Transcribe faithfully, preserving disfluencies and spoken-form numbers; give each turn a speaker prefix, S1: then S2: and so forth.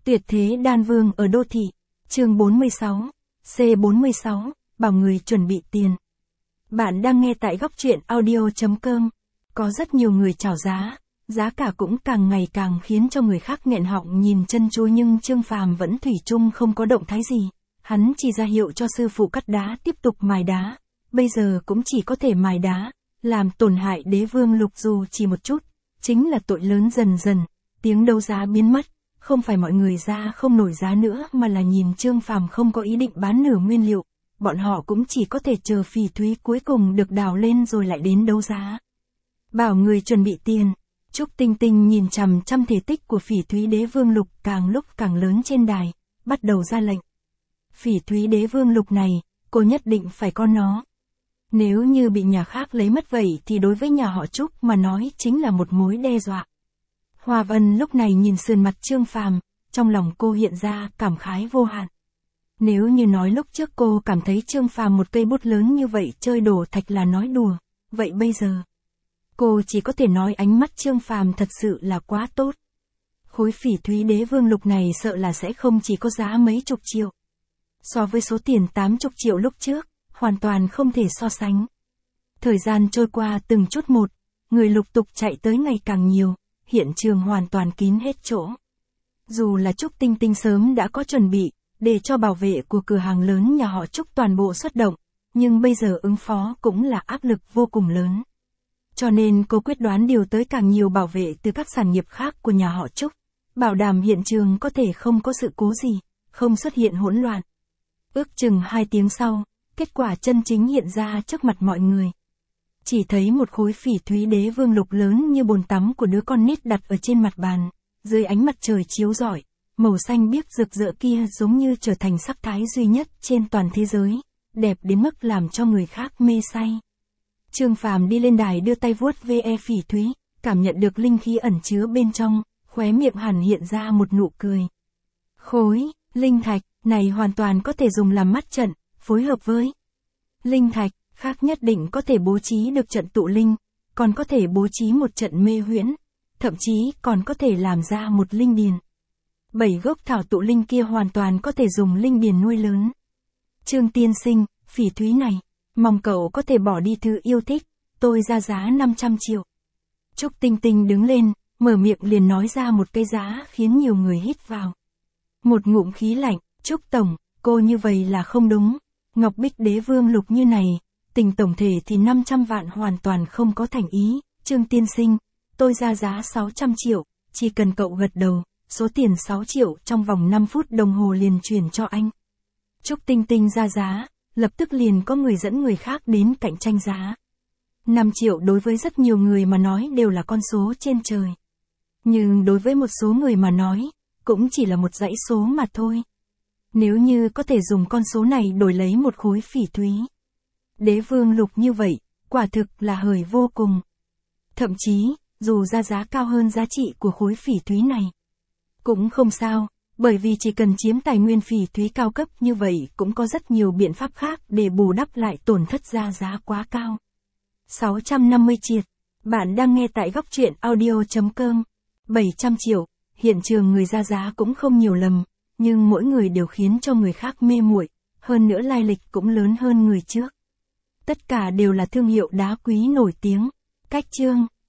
S1: Tuyệt thế đan vương ở đô thị. Chương bốn mươi sáu. C bốn mươi sáu, bảo người chuẩn bị tiền. Bạn đang nghe tại góc truyện audio chấm com. Có rất nhiều người chào giá, giá cả cũng càng ngày càng khiến cho người khác nghẹn họng nhìn chân chối, nhưng Trương Phàm vẫn thủy chung không có động thái gì. Hắn chỉ ra hiệu cho sư phụ cắt đá tiếp tục mài đá. Bây giờ cũng chỉ có thể mài đá, làm tổn hại đế vương lục dù chỉ một chút, chính là tội lớn. Dần dần, tiếng đấu giá biến mất. Không phải mọi người ra không nổi giá nữa, mà là nhìn Trương Phàm không có ý định bán nửa nguyên liệu. Bọn họ cũng chỉ có thể chờ phỉ thúy cuối cùng được đào lên rồi lại đến đấu giá. Bảo người chuẩn bị tiền. Trúc Tinh Tinh nhìn chằm chằm thể tích của phỉ thúy đế vương lục càng lúc càng lớn trên đài, bắt đầu ra lệnh. Phỉ thúy đế vương lục này, cô nhất định phải có nó. Nếu như bị nhà khác lấy mất vậy thì đối với nhà họ Trúc mà nói chính là một mối đe dọa. Hoa Vân lúc này nhìn sườn mặt Trương Phàm, trong lòng cô hiện ra cảm khái vô hạn. Nếu như nói lúc trước cô cảm thấy Trương Phàm một cây bút lớn như vậy chơi đổ thạch là nói đùa, vậy bây giờ cô chỉ có thể nói ánh mắt Trương Phàm thật sự là quá tốt. Khối phỉ thúy đế vương lục này sợ là sẽ không chỉ có giá mấy chục triệu. So với số tiền tám chục triệu lúc trước, hoàn toàn không thể so sánh. Thời gian trôi qua từng chút một, người lục tục chạy tới ngày càng nhiều. Hiện trường hoàn toàn kín hết chỗ. Dù là Trúc Tinh Tinh sớm đã có chuẩn bị, để cho bảo vệ của cửa hàng lớn nhà họ Trúc toàn bộ xuất động, nhưng bây giờ ứng phó cũng là áp lực vô cùng lớn. Cho nên cô quyết đoán điều tới càng nhiều bảo vệ từ các sản nghiệp khác của nhà họ Trúc, bảo đảm hiện trường có thể không có sự cố gì, không xuất hiện hỗn loạn. Ước chừng hai tiếng sau, kết quả chân chính hiện ra trước mặt mọi người. Chỉ thấy một khối phỉ thúy đế vương lục lớn như bồn tắm của đứa con nít đặt ở trên mặt bàn, dưới ánh mặt trời chiếu rọi, màu xanh biếc rực rỡ kia giống như trở thành sắc thái duy nhất trên toàn thế giới, đẹp đến mức làm cho người khác mê say. Trương Phàm đi lên đài đưa tay vuốt ve phỉ thúy, cảm nhận được linh khí ẩn chứa bên trong, khóe miệng hẳn hiện ra một nụ cười. Khối linh thạch này hoàn toàn có thể dùng làm mắt trận, phối hợp với linh thạch khác nhất định có thể bố trí được trận tụ linh, còn có thể bố trí một trận mê huyễn, thậm chí còn có thể làm ra một linh điền. Bảy gốc thảo tụ linh kia hoàn toàn có thể dùng linh điền nuôi lớn. Trương tiên sinh, phỉ thúy này, mong cậu có thể bỏ đi thứ yêu thích, tôi ra giá năm trăm triệu. Trúc Tinh Tinh đứng lên, mở miệng liền nói ra một cái giá khiến nhiều người hít vào một ngụm khí lạnh. Trúc tổng, cô như vậy là không đúng. Ngọc bích đế vương lục như này, tình tổng thể thì năm trăm vạn hoàn toàn không có thành ý. Trương tiên sinh, tôi ra giá sáu trăm triệu, chỉ cần cậu gật đầu, số tiền sáu triệu trong vòng năm phút đồng hồ liền chuyển cho anh. Trúc Tinh Tinh ra giá, lập tức liền có người dẫn người khác đến cạnh tranh giá. năm triệu đối với rất nhiều người mà nói đều là con số trên trời. Nhưng đối với một số người mà nói, cũng chỉ là một dãy số mà thôi. Nếu như có thể dùng con số này đổi lấy một khối phỉ thúy đế vương lục như vậy, quả thực là hời vô cùng. Thậm chí, dù ra giá cao hơn giá trị của khối phỉ thúy này, cũng không sao, bởi vì chỉ cần chiếm tài nguyên phỉ thúy cao cấp như vậy cũng có rất nhiều biện pháp khác để bù đắp lại tổn thất ra giá quá cao. sáu trăm năm mươi triệt. Bạn đang nghe tại góc truyện audio chấm com. bảy trăm triệu, hiện trường người ra giá cũng không nhiều lầm, nhưng mỗi người đều khiến cho người khác mê muội, hơn nữa lai lịch cũng lớn hơn người trước. Tất cả đều là thương hiệu đá quý nổi tiếng. Cách chương